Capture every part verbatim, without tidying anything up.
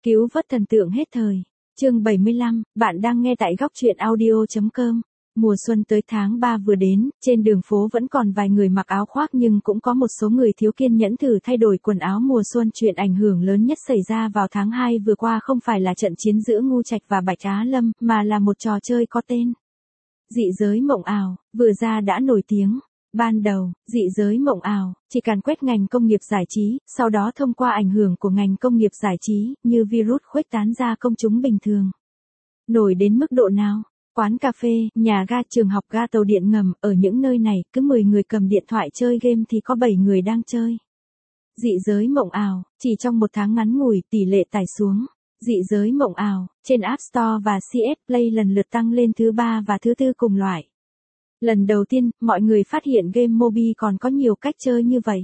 Cứu vớt thần tượng hết thời. Chương bảy mươi lăm, bạn đang nghe tại góc truyện audio chấm com. Mùa xuân tới tháng ba vừa đến, trên đường phố vẫn còn vài người mặc áo khoác nhưng cũng có một số người thiếu kiên nhẫn thử thay đổi quần áo mùa xuân. Chuyện ảnh hưởng lớn nhất xảy ra vào tháng hai vừa qua không phải là trận chiến giữa Ngu Trạch và Bạch Á Lâm, mà là một trò chơi có tên Dị giới mộng ảo, vừa ra đã nổi tiếng. Ban đầu, dị giới mộng ảo, chỉ càn quét ngành công nghiệp giải trí, sau đó thông qua ảnh hưởng của ngành công nghiệp giải trí, như virus khuếch tán ra công chúng bình thường. Nổi đến mức độ nào? Quán cà phê, nhà ga, trường học, ga tàu điện ngầm, ở những nơi này, cứ mười người cầm điện thoại chơi game thì có bảy người đang chơi. Dị giới mộng ảo, chỉ trong một tháng ngắn ngủi, tỷ lệ tải xuống. Dị giới mộng ảo, trên App Store và xê ét Play lần lượt tăng lên thứ ba và thứ tư cùng loại. Lần đầu tiên, mọi người phát hiện game mobile còn có nhiều cách chơi như vậy.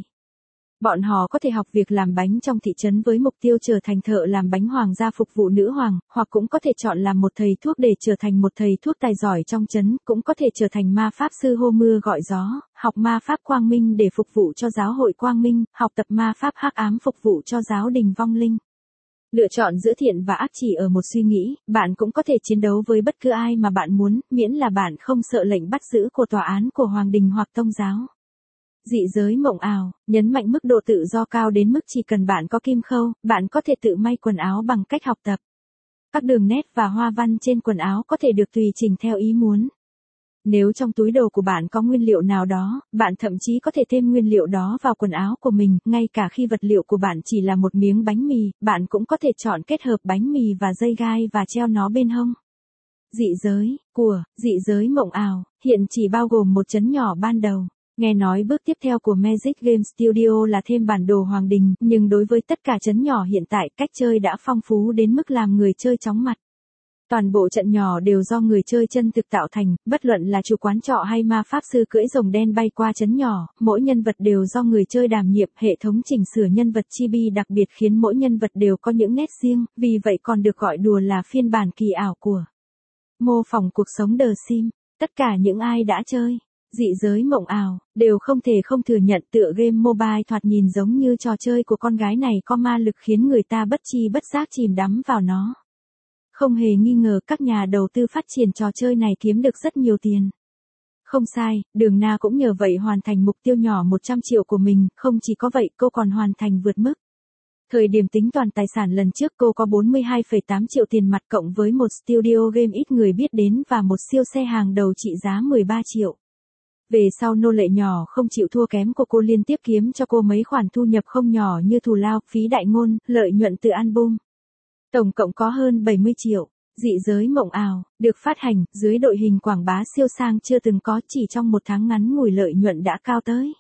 Bọn họ có thể học việc làm bánh trong thị trấn với mục tiêu trở thành thợ làm bánh hoàng gia phục vụ nữ hoàng, hoặc cũng có thể chọn làm một thầy thuốc để trở thành một thầy thuốc tài giỏi trong trấn, cũng có thể trở thành ma pháp sư hô mưa gọi gió, học ma pháp quang minh để phục vụ cho giáo hội quang minh, học tập ma pháp hắc ám phục vụ cho giáo đình vong linh. Lựa chọn giữa thiện và ác chỉ ở một suy nghĩ, bạn cũng có thể chiến đấu với bất cứ ai mà bạn muốn, miễn là bạn không sợ lệnh bắt giữ của tòa án của hoàng đình hoặc tôn giáo. Dị giới mộng ảo, nhấn mạnh mức độ tự do cao đến mức chỉ cần bạn có kim khâu, bạn có thể tự may quần áo bằng cách học tập. Các đường nét và hoa văn trên quần áo có thể được tùy chỉnh theo ý muốn. Nếu trong túi đồ của bạn có nguyên liệu nào đó, bạn thậm chí có thể thêm nguyên liệu đó vào quần áo của mình, ngay cả khi vật liệu của bạn chỉ là một miếng bánh mì, bạn cũng có thể chọn kết hợp bánh mì và dây gai và treo nó bên hông. Dị giới, của, dị giới mộng ảo, hiện chỉ bao gồm một trấn nhỏ ban đầu. Nghe nói bước tiếp theo của Magic Game Studio là thêm bản đồ hoàng đình, nhưng đối với tất cả trấn nhỏ hiện tại, cách chơi đã phong phú đến mức làm người chơi chóng mặt. Toàn bộ trận nhỏ đều do người chơi chân thực tạo thành, bất luận là chủ quán trọ hay ma pháp sư cưỡi rồng đen bay qua trấn nhỏ, mỗi nhân vật đều do người chơi đảm nhiệm. Hệ thống chỉnh sửa nhân vật chibi đặc biệt khiến mỗi nhân vật đều có những nét riêng, vì vậy còn được gọi đùa là phiên bản kỳ ảo của mô phỏng cuộc sống The Sims. Tất cả những ai đã chơi dị giới mộng ảo, đều không thể không thừa nhận tựa game mobile thoạt nhìn giống như trò chơi của con gái này có ma lực khiến người ta bất chi bất giác chìm đắm vào nó. Không hề nghi ngờ các nhà đầu tư phát triển trò chơi này kiếm được rất nhiều tiền. Không sai, Đường Na cũng nhờ vậy hoàn thành mục tiêu nhỏ một trăm triệu của mình, không chỉ có vậy cô còn hoàn thành vượt mức. Thời điểm tính toàn tài sản lần trước cô có bốn mươi hai phẩy tám triệu tiền mặt cộng với một studio game ít người biết đến và một siêu xe hàng đầu trị giá mười ba triệu. Về sau nô lệ nhỏ không chịu thua kém của cô liên tiếp kiếm cho cô mấy khoản thu nhập không nhỏ như thù lao, phí đại ngôn, lợi nhuận từ album. Tổng cộng có hơn bảy mươi triệu. Dị giới mộng ảo, được phát hành dưới đội hình quảng bá siêu sang chưa từng có, chỉ trong một tháng ngắn ngủi lợi nhuận đã cao tới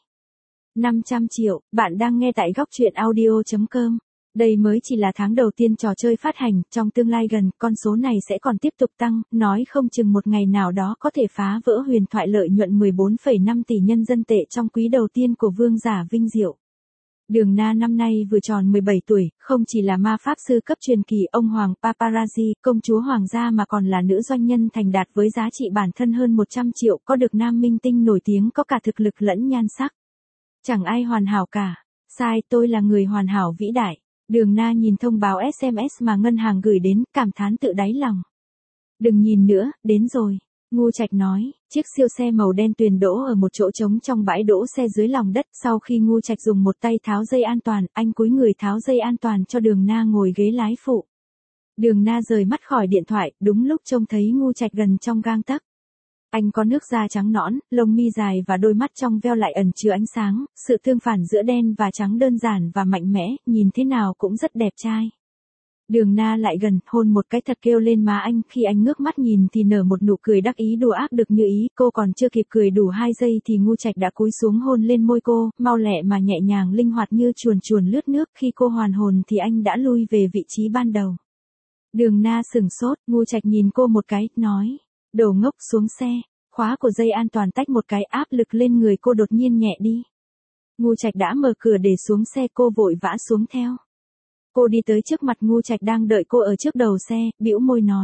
năm trăm triệu. Bạn đang nghe tại góc truyện audio chấm com. Đây mới chỉ là tháng đầu tiên trò chơi phát hành, trong tương lai gần, con số này sẽ còn tiếp tục tăng, nói không chừng một ngày nào đó có thể phá vỡ huyền thoại lợi nhuận mười bốn phẩy năm tỷ nhân dân tệ trong quý đầu tiên của vương giả vinh diệu. Đường Na năm nay vừa tròn mười bảy tuổi, không chỉ là ma pháp sư cấp truyền kỳ, ông hoàng paparazzi, công chúa hoàng gia mà còn là nữ doanh nhân thành đạt với giá trị bản thân hơn một trăm triệu, có được nam minh tinh nổi tiếng có cả thực lực lẫn nhan sắc. Chẳng ai hoàn hảo cả. Sai, tôi là người hoàn hảo vĩ đại. Đường Na nhìn thông báo ét em ét mà ngân hàng gửi đến, cảm thán tự đáy lòng. Đừng nhìn nữa, đến rồi. Ngu Trạch nói, chiếc siêu xe màu đen tuyền đỗ ở một chỗ trống trong bãi đỗ xe dưới lòng đất. Sau khi Ngu Trạch dùng một tay tháo dây an toàn, anh cúi người tháo dây an toàn cho Đường Na ngồi ghế lái phụ. Đường Na rời mắt khỏi điện thoại, đúng lúc trông thấy Ngu Trạch gần trong gang tấc. Anh có nước da trắng nõn, lông mi dài và đôi mắt trong veo lại ẩn chứa ánh sáng, sự tương phản giữa đen và trắng đơn giản và mạnh mẽ, nhìn thế nào cũng rất đẹp trai. Đường Na lại gần, hôn một cái thật kêu lên má anh, khi anh ngước mắt nhìn thì nở một nụ cười đắc ý đùa ác được như ý, cô còn chưa kịp cười đủ hai giây thì Ngu Trạch đã cúi xuống hôn lên môi cô, mau lẹ mà nhẹ nhàng linh hoạt như chuồn chuồn lướt nước, khi cô hoàn hồn thì anh đã lui về vị trí ban đầu. Đường Na sửng sốt, Ngu Trạch nhìn cô một cái, nói, đồ ngốc, xuống xe. Khóa của dây an toàn tách một cái, áp lực lên người cô đột nhiên nhẹ đi. Ngu Trạch đã mở cửa để xuống xe, cô vội vã xuống theo. Cô đi tới trước mặt Ngu Trạch đang đợi cô ở trước đầu xe, bĩu môi nói.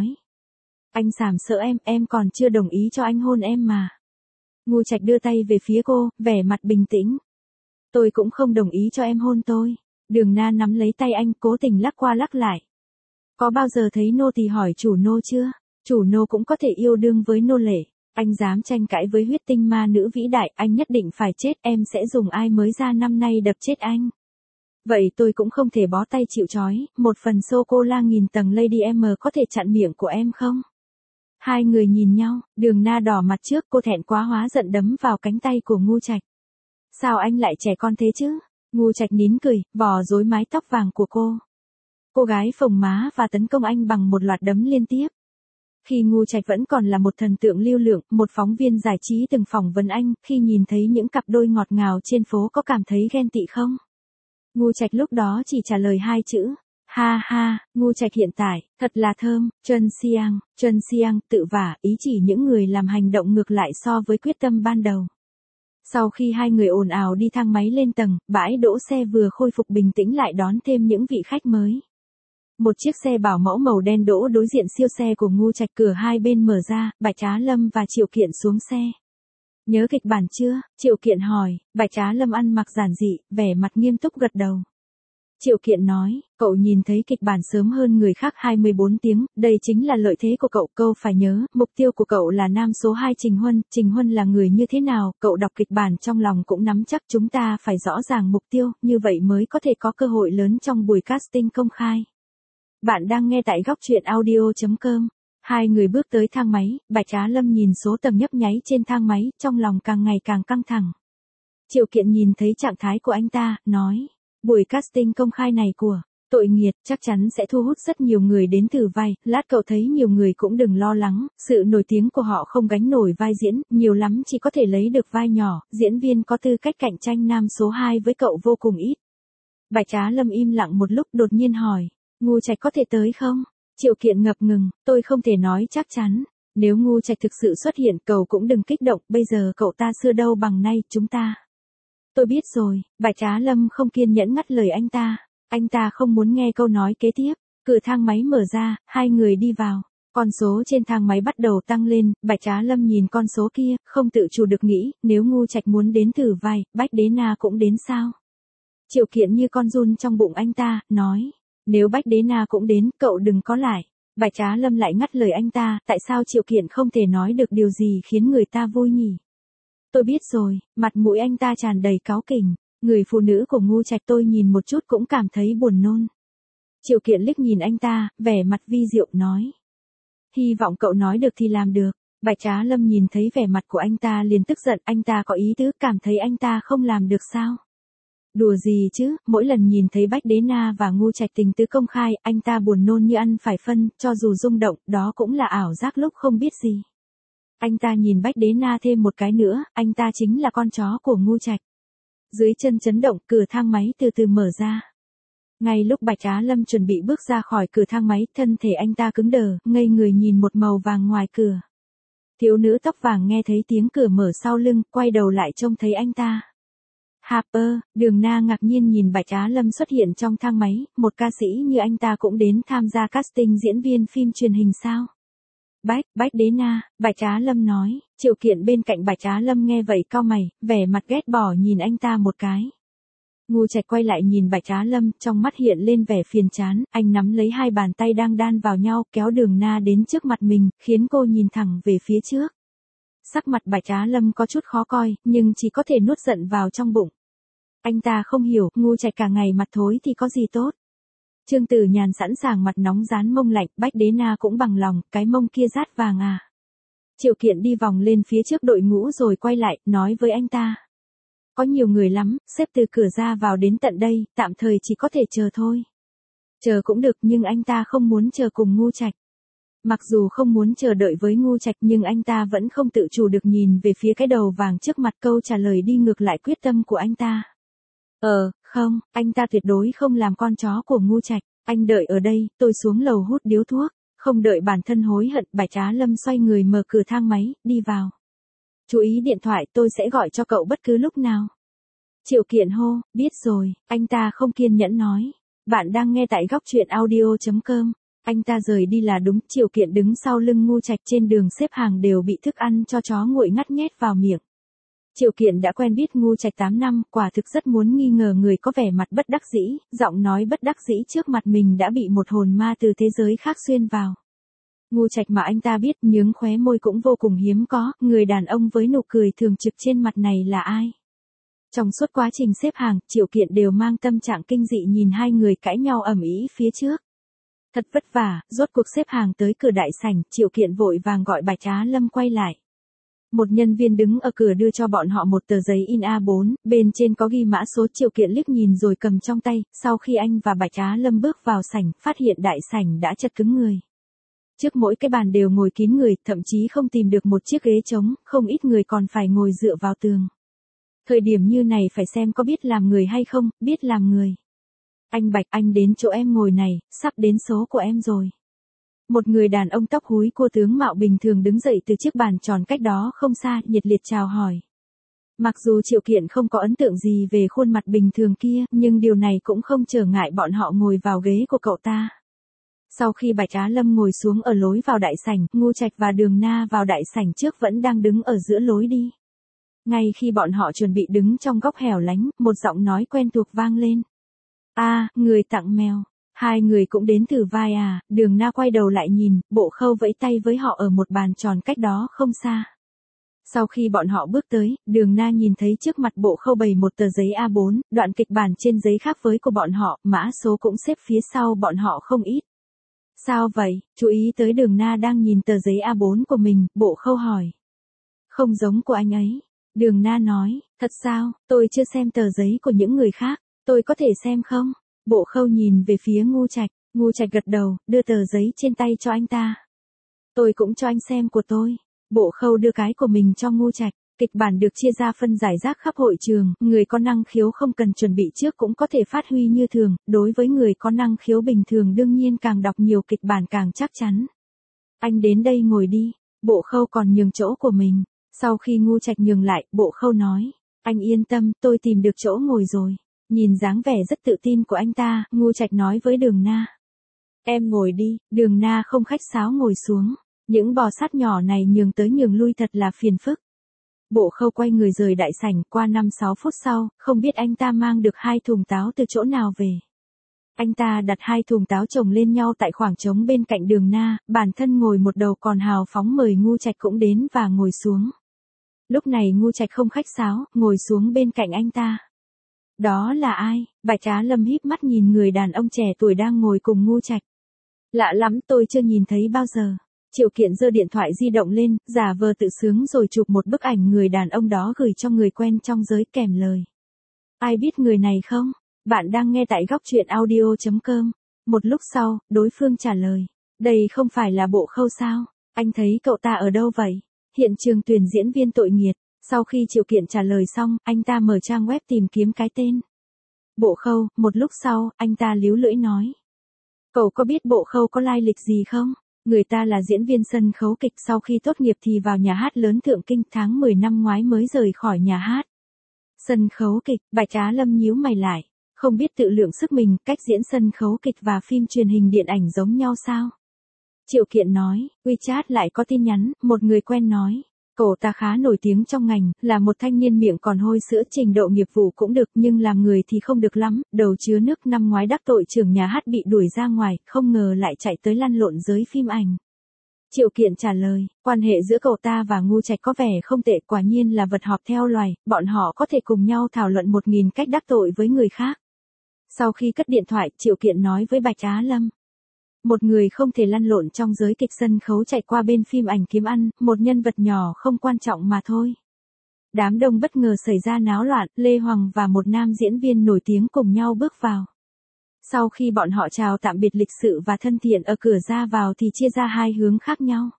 Anh sàm sợ em, em còn chưa đồng ý cho anh hôn em mà. Ngu Trạch đưa tay về phía cô, vẻ mặt bình tĩnh. Tôi cũng không đồng ý cho em hôn tôi. Đường Na nắm lấy tay anh, cố tình lắc qua lắc lại. Có bao giờ thấy nô tỳ hỏi chủ nô chưa? Chủ nô cũng có thể yêu đương với nô lệ. Anh dám tranh cãi với huyết tinh ma nữ vĩ đại, anh nhất định phải chết, em sẽ dùng ai mới ra năm nay đập chết anh. Vậy tôi cũng không thể bó tay chịu trói, một phần sô-cô-la nghìn tầng Lady M có thể chặn miệng của em không? Hai người nhìn nhau, Đường Na đỏ mặt trước, cô thẹn quá hóa giận đấm vào cánh tay của Ngu Trạch. Sao anh lại trẻ con thế chứ? Ngu Trạch nín cười, vò rối mái tóc vàng của cô. Cô gái phồng má và tấn công anh bằng một loạt đấm liên tiếp. Khi Ngu Trạch vẫn còn là một thần tượng lưu lượng, một phóng viên giải trí từng phỏng vấn anh, khi nhìn thấy những cặp đôi ngọt ngào trên phố có cảm thấy ghen tị không? Ngu Trạch lúc đó chỉ trả lời hai chữ. Ha ha, Ngu Trạch hiện tại, thật là thơm, Trân Siang, Trân Siang, tự vả, ý chỉ những người làm hành động ngược lại so với quyết tâm ban đầu. Sau khi hai người ồn ào đi thang máy lên tầng, bãi đỗ xe vừa khôi phục bình tĩnh lại đón thêm những vị khách mới. Một chiếc xe bảo mẫu màu đen đỗ đối diện siêu xe của Ngu Trạch, cửa hai bên mở ra, Bạch Á Lâm và Triệu Kiện xuống xe. Nhớ kịch bản chưa? Triệu Kiện hỏi. Bạch Á Lâm ăn mặc giản dị, vẻ mặt nghiêm túc gật đầu. Triệu Kiện nói, cậu nhìn thấy kịch bản sớm hơn người khác hai mươi bốn tiếng, đây chính là lợi thế của cậu. Câu phải nhớ, mục tiêu của cậu là nam số hai Trình Huân, Trình Huân là người như thế nào, cậu đọc kịch bản trong lòng cũng nắm chắc. Chúng ta phải rõ ràng mục tiêu, như vậy mới có thể có cơ hội lớn trong buổi casting công khai. Bạn đang nghe tại góc truyện audio chấm com. Hai người bước tới thang máy, Bạch Á Lâm nhìn số tầng nhấp nháy trên thang máy, trong lòng càng ngày càng căng thẳng. Triệu Kiện nhìn thấy trạng thái của anh ta, nói, buổi casting công khai này của Tội Nghiệt chắc chắn sẽ thu hút rất nhiều người đến thử vai, lát cậu thấy nhiều người cũng đừng lo lắng, sự nổi tiếng của họ không gánh nổi vai diễn, nhiều lắm chỉ có thể lấy được vai nhỏ, diễn viên có tư cách cạnh tranh nam số hai với cậu vô cùng ít. Bạch Á Lâm im lặng một lúc đột nhiên hỏi, Ngu Trạch có thể tới không? Triệu Kiện ngập ngừng, tôi không thể nói chắc chắn. Nếu Ngu Trạch thực sự xuất hiện, cậu cũng đừng kích động, bây giờ cậu ta xưa đâu bằng nay, chúng ta. Tôi biết rồi, Bạch Á Lâm không kiên nhẫn ngắt lời anh ta. Anh ta không muốn nghe câu nói kế tiếp. Cửa thang máy mở ra, hai người đi vào. Con số trên thang máy bắt đầu tăng lên, Bạch Á Lâm nhìn con số kia, không tự chủ được nghĩ, nếu Ngu Trạch muốn đến thử vai, Bách Đế Na cũng đến sao? Triệu Kiện như con giun trong bụng anh ta, nói. Nếu Bách Đế Na cũng đến, cậu đừng có lại. Bạch Á Lâm lại ngắt lời anh ta, tại sao Triệu Kiện không thể nói được điều gì khiến người ta vui nhỉ? Tôi biết rồi, mặt mũi anh ta tràn đầy cáu kỉnh, người phụ nữ của Ngu Trạch tôi nhìn một chút cũng cảm thấy buồn nôn. Triệu Kiện liếc nhìn anh ta, vẻ mặt vi diệu nói. Hy vọng cậu nói được thì làm được. Bạch Á Lâm nhìn thấy vẻ mặt của anh ta liền tức giận, anh ta có ý tứ, cảm thấy anh ta không làm được sao? Đùa gì chứ, mỗi lần nhìn thấy Bách Đế Na và Ngu Trạch tình tứ công khai, anh ta buồn nôn như ăn phải phân, cho dù rung động, đó cũng là ảo giác lúc không biết gì. Anh ta nhìn Bách Đế Na thêm một cái nữa, anh ta chính là con chó của Ngu Trạch. Dưới chân chấn động, cửa thang máy từ từ mở ra. Ngay lúc Bạch Á Lâm chuẩn bị bước ra khỏi cửa thang máy, thân thể anh ta cứng đờ, ngây người nhìn một màu vàng ngoài cửa. Thiếu nữ tóc vàng nghe thấy tiếng cửa mở sau lưng, quay đầu lại trông thấy anh ta. Harper, Đường Na ngạc nhiên nhìn Bạch Á Lâm xuất hiện trong thang máy, một ca sĩ như anh ta cũng đến tham gia casting diễn viên phim truyền hình sao? Bách, Bách Đế Na, Bạch Á Lâm nói. Triệu Kiện bên cạnh Bạch Á Lâm nghe vậy cau mày, vẻ mặt ghét bỏ nhìn anh ta một cái. Ngu Trạch quay lại nhìn Bạch Á Lâm, trong mắt hiện lên vẻ phiền chán, anh nắm lấy hai bàn tay đang đan vào nhau, kéo Đường Na đến trước mặt mình, khiến cô nhìn thẳng về phía trước. Sắc mặt Bạch Á Lâm có chút khó coi, nhưng chỉ có thể nuốt giận vào trong bụng. Anh ta không hiểu, Ngu Trạch cả ngày mặt thối thì có gì tốt. Trương Tử Nhàn sẵn sàng mặt nóng rán mông lạnh, Bách Đế Na cũng bằng lòng, cái mông kia rát vàng à. Triệu Kiện đi vòng lên phía trước đội ngũ rồi quay lại, nói với anh ta. Có nhiều người lắm, xếp từ cửa ra vào đến tận đây, tạm thời chỉ có thể chờ thôi. Chờ cũng được nhưng anh ta không muốn chờ cùng Ngu Trạch. Mặc dù không muốn chờ đợi với Ngu Trạch nhưng anh ta vẫn không tự chủ được nhìn về phía cái đầu vàng trước mặt, câu trả lời đi ngược lại quyết tâm của anh ta. Ờ, không, anh ta tuyệt đối không làm con chó của Ngu Trạch, anh đợi ở đây, tôi xuống lầu hút điếu thuốc, không đợi bản thân hối hận. Bạch Á Lâm xoay người mở cửa thang máy, đi vào. Chú ý điện thoại, tôi sẽ gọi cho cậu bất cứ lúc nào. Triệu Kiện hô, biết rồi, anh ta không kiên nhẫn nói. Bạn đang nghe tại góc truyện audio chấm com. Anh ta rời đi là đúng, Triệu Kiện đứng sau lưng Ngu Trạch trên đường xếp hàng đều bị thức ăn cho chó nguội ngắt nhét vào miệng. Triệu Kiện đã quen biết Ngu Trạch tám năm, quả thực rất muốn nghi ngờ người có vẻ mặt bất đắc dĩ, giọng nói bất đắc dĩ trước mặt mình đã bị một hồn ma từ thế giới khác xuyên vào. Ngu Trạch mà anh ta biết, nhướng khóe môi cũng vô cùng hiếm có, người đàn ông với nụ cười thường trực trên mặt này là ai? Trong suốt quá trình xếp hàng, Triệu Kiện đều mang tâm trạng kinh dị nhìn hai người cãi nhau ầm ĩ phía trước. Thật vất vả, rốt cuộc xếp hàng tới cửa đại sảnh, Triệu Kiện vội vàng gọi Bạch Á Lâm quay lại. Một nhân viên đứng ở cửa đưa cho bọn họ một tờ giấy in A bốn, bên trên có ghi mã số. Triệu Kiện liếc nhìn rồi cầm trong tay, sau khi anh và Bạch Á Lâm bước vào sảnh, phát hiện đại sảnh đã chật cứng người. Trước mỗi cái bàn đều ngồi kín người, thậm chí không tìm được một chiếc ghế trống, không ít người còn phải ngồi dựa vào tường. Thời điểm như này phải xem có biết làm người hay không, biết làm người. Anh Bạch, anh đến chỗ em ngồi này, sắp đến số của em rồi. Một người đàn ông tóc húi cua tướng mạo bình thường đứng dậy từ chiếc bàn tròn cách đó không xa, nhiệt liệt chào hỏi. Mặc dù Triệu Kiện không có ấn tượng gì về khuôn mặt bình thường kia, nhưng điều này cũng không trở ngại bọn họ ngồi vào ghế của cậu ta. Sau khi Bạch Á Lâm ngồi xuống ở lối vào đại sảnh, Ngu Trạch và Đường Na vào đại sảnh trước vẫn đang đứng ở giữa lối đi. Ngay khi bọn họ chuẩn bị đứng trong góc hẻo lánh, một giọng nói quen thuộc vang lên. A, à, người tặng mèo. Hai người cũng đến từ vai à, Đường Na quay đầu lại nhìn, Bộ Khâu vẫy tay với họ ở một bàn tròn cách đó không xa. Sau khi bọn họ bước tới, Đường Na nhìn thấy trước mặt Bộ Khâu bày một tờ giấy A bốn, đoạn kịch bản trên giấy khác với của bọn họ, mã số cũng xếp phía sau bọn họ không ít. Sao vậy? Chú ý tới Đường Na đang nhìn tờ giấy A bốn của mình, Bộ Khâu hỏi. Không giống của anh ấy. Đường Na nói, thật sao, tôi chưa xem tờ giấy của những người khác, tôi có thể xem không? Bộ Khâu nhìn về phía Ngu Trạch, Ngu Trạch gật đầu, đưa tờ giấy trên tay cho anh ta. Tôi cũng cho anh xem của tôi. Bộ Khâu đưa cái của mình cho Ngu Trạch. Kịch bản được chia ra phân giải rác khắp hội trường, người có năng khiếu không cần chuẩn bị trước cũng có thể phát huy như thường, đối với người có năng khiếu bình thường đương nhiên càng đọc nhiều kịch bản càng chắc chắn. Anh đến đây ngồi đi, Bộ Khâu còn nhường chỗ của mình. Sau khi Ngu Trạch nhường lại, Bộ Khâu nói, anh yên tâm, tôi tìm được chỗ ngồi rồi. Nhìn dáng vẻ rất tự tin của anh ta, Ngu Trạch nói với Đường Na. Em ngồi đi, Đường Na không khách sáo ngồi xuống. Những bò sát nhỏ này nhường tới nhường lui thật là phiền phức. Bộ Khâu quay người rời đại sảnh, qua năm sáu phút sau, không biết anh ta mang được hai thùng táo từ chỗ nào về. Anh ta đặt hai thùng táo chồng lên nhau tại khoảng trống bên cạnh Đường Na, bản thân ngồi một đầu còn hào phóng mời Ngu Trạch cũng đến và ngồi xuống. Lúc này Ngu Trạch không khách sáo, ngồi xuống bên cạnh anh ta. Đó là ai? Bạch Á Lâm híp mắt nhìn người đàn ông trẻ tuổi đang ngồi cùng Ngu Trạch. Lạ lắm, tôi chưa nhìn thấy bao giờ. Triệu Kiện giơ điện thoại di động lên, giả vờ tự sướng rồi chụp một bức ảnh người đàn ông đó gửi cho người quen trong giới kèm lời. Ai biết người này không? Bạn đang nghe tại góc truyện audio chấm com. Một lúc sau, đối phương trả lời. Đây không phải là Bộ Khâu sao? Anh thấy cậu ta ở đâu vậy? Hiện trường tuyển diễn viên tội nghiệt. Sau khi Triệu Kiện trả lời xong, anh ta mở trang web tìm kiếm cái tên. Bộ Khâu, một lúc sau, anh ta líu lưỡi nói. Cậu có biết Bộ Khâu có lai lịch gì không? Người ta là diễn viên sân khấu kịch, sau khi tốt nghiệp thì vào nhà hát lớn Thượng Kinh, tháng mười năm ngoái mới rời khỏi nhà hát. Sân khấu kịch, Bạch Á Lâm nhíu mày lại, không biết tự lượng sức mình, cách diễn sân khấu kịch và phim truyền hình điện ảnh giống nhau sao? Triệu Kiện nói, WeChat lại có tin nhắn, một người quen nói. Cậu ta khá nổi tiếng trong ngành, là một thanh niên miệng còn hôi sữa, trình độ nghiệp vụ cũng được nhưng làm người thì không được lắm, đầu chứa nước, năm ngoái đắc tội trưởng nhà hát bị đuổi ra ngoài, không ngờ lại chạy tới lăn lộn giới phim ảnh. Triệu Kiện trả lời, quan hệ giữa cậu ta và Ngu Trạch có vẻ không tệ, quả nhiên là vật họp theo loài, bọn họ có thể cùng nhau thảo luận một nghìn cách đắc tội với người khác. Sau khi cất điện thoại, Triệu Kiện nói với Bạch Á Lâm. Một người không thể lăn lộn trong giới kịch sân khấu chạy qua bên phim ảnh kiếm ăn, một nhân vật nhỏ không quan trọng mà thôi. Đám đông bất ngờ xảy ra náo loạn, Lê Hoàng và một nam diễn viên nổi tiếng cùng nhau bước vào. Sau khi bọn họ chào tạm biệt lịch sự và thân thiện ở cửa ra vào thì chia ra hai hướng khác nhau.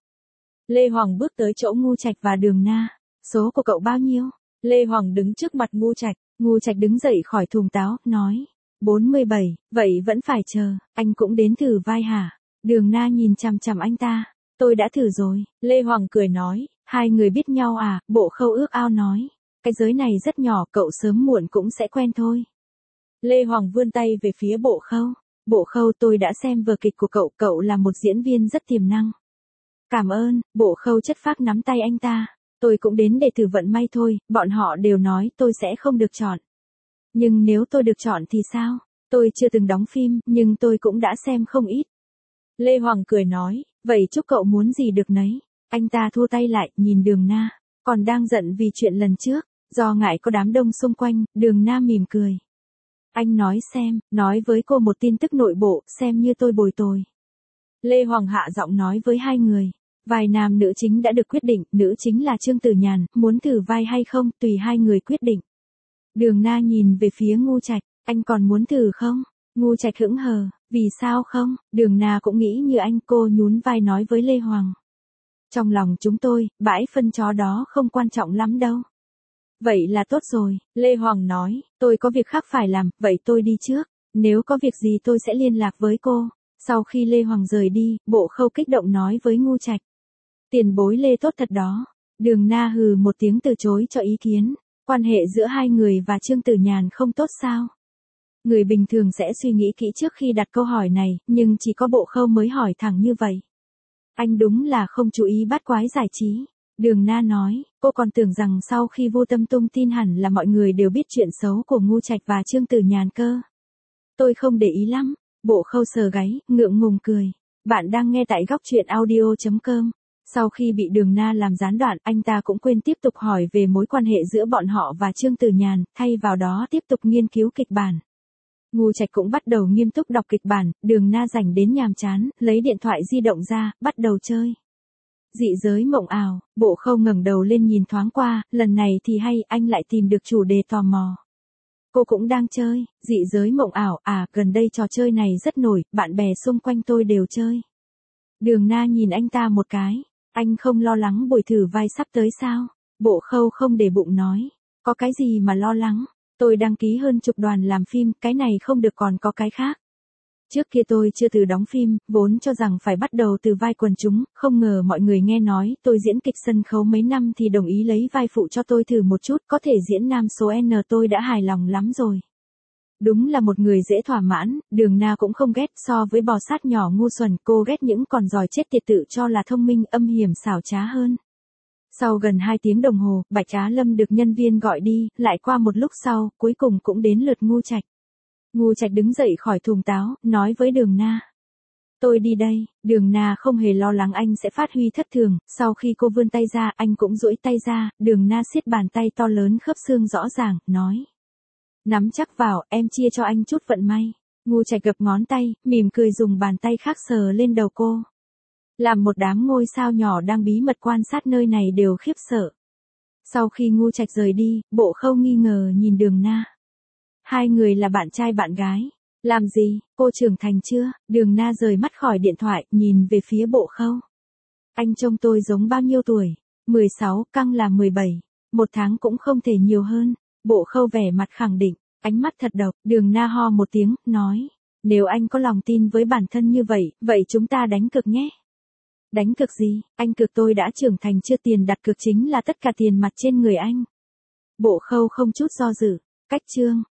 Lê Hoàng bước tới chỗ Ngu Trạch và Đường Na. Số của cậu bao nhiêu? Lê Hoàng đứng trước mặt Ngu Trạch. Ngu Trạch đứng dậy khỏi thùng táo, nói. bốn mươi bảy, vậy vẫn phải chờ, anh cũng đến thử vai hả? Đường Na nhìn chằm chằm anh ta. Tôi đã thử rồi. Lê Hoàng cười nói. Hai người biết nhau à? Bộ Khâu ước ao nói. Cái giới này rất nhỏ, cậu sớm muộn cũng sẽ quen thôi. Lê Hoàng vươn tay về phía Bộ Khâu. Bộ Khâu, tôi đã xem vở kịch của cậu, cậu là một diễn viên rất tiềm năng. Cảm ơn. Bộ Khâu chất phác nắm tay anh ta. Tôi cũng đến để thử vận may thôi, bọn họ đều nói tôi sẽ không được chọn. Nhưng nếu tôi được chọn thì sao? Tôi chưa từng đóng phim, nhưng tôi cũng đã xem không ít. Lê Hoàng cười nói, vậy chúc cậu muốn gì được nấy. Anh ta thua tay lại, nhìn Đường Na, còn đang giận vì chuyện lần trước, do ngại có đám đông xung quanh, Đường Na mỉm cười. Anh nói xem, nói với cô một tin tức nội bộ, xem như tôi bồi tồi. Lê Hoàng hạ giọng nói với hai người. Vai nam nữ chính đã được quyết định, nữ chính là Trương Tử Nhàn, muốn thử vai hay không, tùy hai người quyết định. Đường Na nhìn về phía Ngu Trạch, anh còn muốn thử không? Ngu Trạch hững hờ, vì sao không? Đường Na cũng nghĩ như anh, cô nhún vai nói với Lê Hoàng. Trong lòng chúng tôi, bãi phân chó đó không quan trọng lắm đâu. Vậy là tốt rồi, Lê Hoàng nói, tôi có việc khác phải làm, vậy tôi đi trước. Nếu có việc gì tôi sẽ liên lạc với cô. Sau khi Lê Hoàng rời đi, Bộ Khâu kích động nói với Ngu Trạch. Tiền bối Lê tốt thật đó. Đường Na hừ một tiếng từ chối cho ý kiến. Quan hệ giữa hai người và Trương Tử Nhàn không tốt sao? Người bình thường sẽ suy nghĩ kỹ trước khi đặt câu hỏi này, nhưng chỉ có Bộ Khâu mới hỏi thẳng như vậy. Anh đúng là không chú ý bát quái giải trí. Đường Na nói, cô còn tưởng rằng sau khi vô tâm tung tin hẳn là mọi người đều biết chuyện xấu của Ngu Trạch và Trương Tử Nhàn cơ. Tôi không để ý lắm. Bộ Khâu sờ gáy, ngượng ngùng cười. Bạn đang nghe tại góc truyện audio chấm com. Sau khi bị Đường Na làm gián đoạn, anh ta cũng quên tiếp tục hỏi về mối quan hệ giữa bọn họ và Trương Tử Nhàn, thay vào đó tiếp tục nghiên cứu kịch bản. Ngu Trạch cũng bắt đầu nghiêm túc đọc kịch bản, Đường Na rảnh đến nhàm chán, lấy điện thoại di động ra, bắt đầu chơi. Dị giới mộng ảo, Bộ Khâu ngẩng đầu lên nhìn thoáng qua, lần này thì hay, anh lại tìm được chủ đề tò mò. Cô cũng đang chơi, dị giới mộng ảo, à, gần đây trò chơi này rất nổi, bạn bè xung quanh tôi đều chơi. Đường Na nhìn anh ta một cái, anh không lo lắng buổi thử vai sắp tới sao? Bộ Khâu không để bụng nói, có cái gì mà lo lắng, tôi đăng ký hơn chục đoàn làm phim, cái này không được còn có cái khác. Trước kia tôi chưa từ đóng phim, vốn cho rằng phải bắt đầu từ vai quần chúng, không ngờ mọi người nghe nói tôi diễn kịch sân khấu mấy năm thì đồng ý lấy vai phụ cho tôi thử một chút, có thể diễn nam số N tôi đã hài lòng lắm rồi. Đúng là một người dễ thỏa mãn, Đường Na cũng không ghét, so với bò sát nhỏ ngu xuẩn, cô ghét những con giỏi chết tiệt tự cho là thông minh, âm hiểm xảo trá hơn. Sau gần hai tiếng đồng hồ, Bạch Á Lâm được nhân viên gọi đi, lại qua một lúc sau, cuối cùng cũng đến lượt Ngu Trạch. Ngu Trạch đứng dậy khỏi thùng táo, nói với Đường Na. Tôi đi đây. Đường Na không hề lo lắng anh sẽ phát huy thất thường, sau khi cô vươn tay ra, anh cũng duỗi tay ra, Đường Na siết bàn tay to lớn khớp xương rõ ràng, nói. Nắm chắc vào, em chia cho anh chút vận may. Ngu Trạch gập ngón tay, mỉm cười dùng bàn tay khác sờ lên đầu cô. Làm một đám ngôi sao nhỏ đang bí mật quan sát nơi này đều khiếp sợ. Sau khi Ngu Trạch rời đi, Bộ Khâu nghi ngờ nhìn Đường Na. Hai người là bạn trai bạn gái. Làm gì, cô trưởng thành chưa? Đường Na rời mắt khỏi điện thoại, nhìn về phía Bộ Khâu. Anh trông tôi giống bao nhiêu tuổi? mười sáu, căng là mười bảy. Một tháng cũng không thể nhiều hơn. Bộ Khâu vẻ mặt khẳng định, ánh mắt thật độc, Đường Na ho một tiếng, nói. Nếu anh có lòng tin với bản thân như vậy, vậy chúng ta đánh cược nhé. Đánh cược gì? Anh cược tôi đã trưởng thành chưa, tiền đặt cược chính là tất cả tiền mặt trên người anh. Bộ Khâu không chút do dự. Cách chương.